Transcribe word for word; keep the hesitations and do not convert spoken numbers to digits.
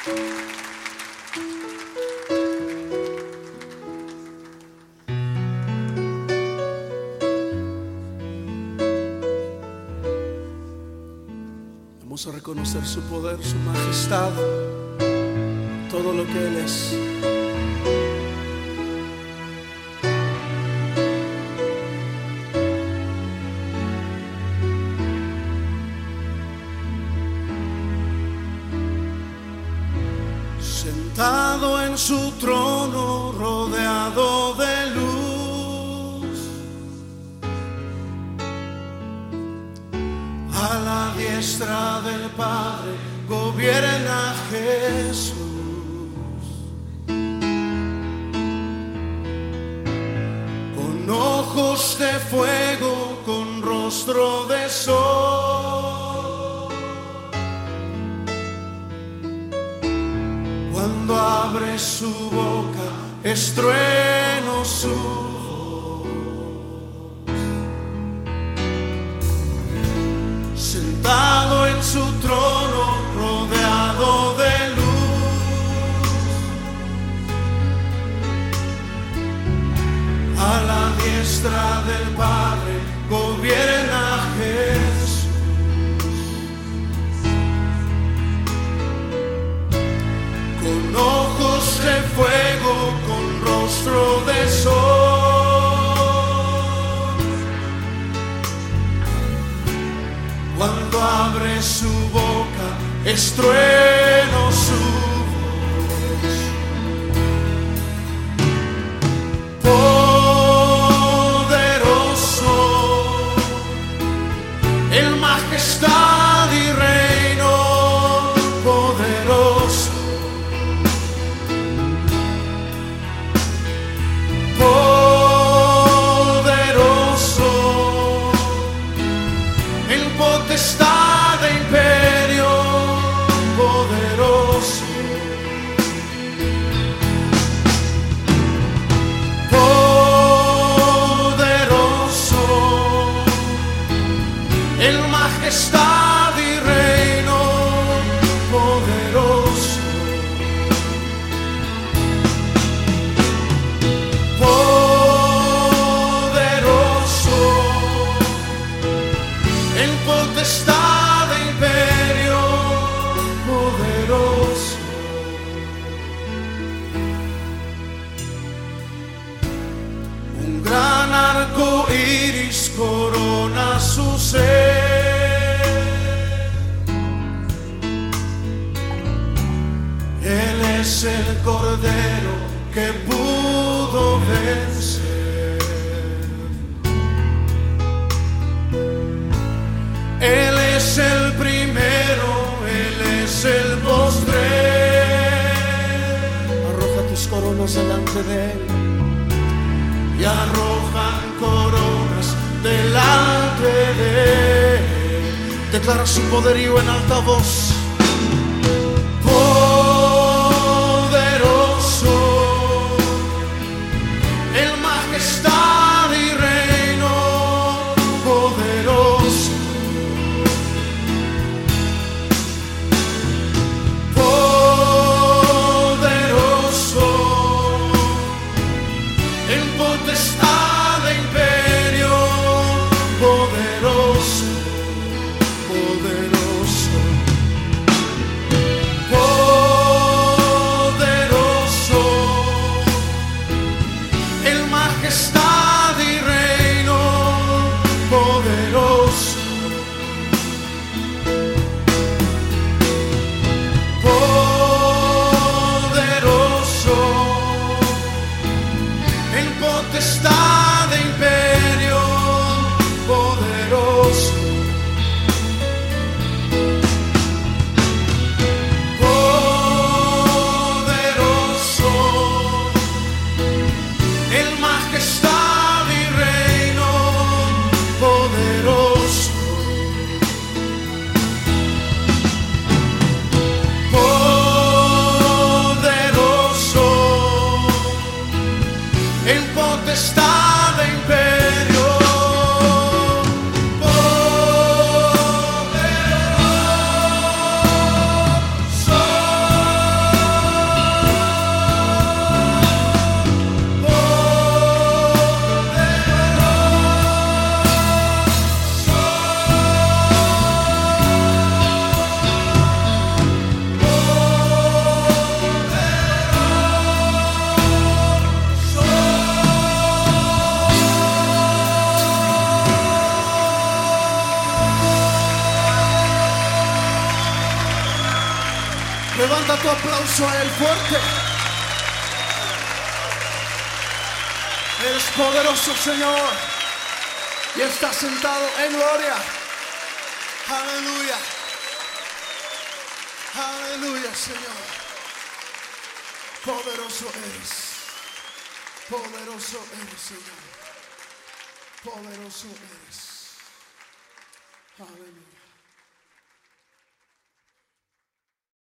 Vamos a reconocer su poder, su majestad, todo lo que Él es. Sentado en su trono, rodeado de luz, a la diestra del Padre gobierna Jesús. Con ojos de fuego, con rostro de sol, cuando abre su boca es trueno su voz. Sentado en su trono, rodeado de luz, a la diestra del Padre gobierna Jesús. Con ojos de fuego, con rostro de sol, cuando abre su boca es trueno su voz. Poderoso, en majestad y reino, poderoso. Potestad e imperio, poderoso, poderoso, en majestad y reino, poderoso, poderoso, en potestad e imperio, poderoso. Un gran arco iris corona su ser. Él es el Cordero que pudo vencer. Él es el primero, Él es el postrer. Arroja tus coronas delante de Él y arrojan coronas delante de Él. Declara su poderío en alta voz. Poderoso, en majestad y reino, poderoso. Potestad e imperio, poderoso, poderoso, Levanta tu aplauso a Él fuerte. Eres poderoso, Señor, y estás sentado en gloria. Aleluya. Aleluya, Señor. Poderoso eres. Poderoso eres, Señor. Poderoso eres. Aleluya.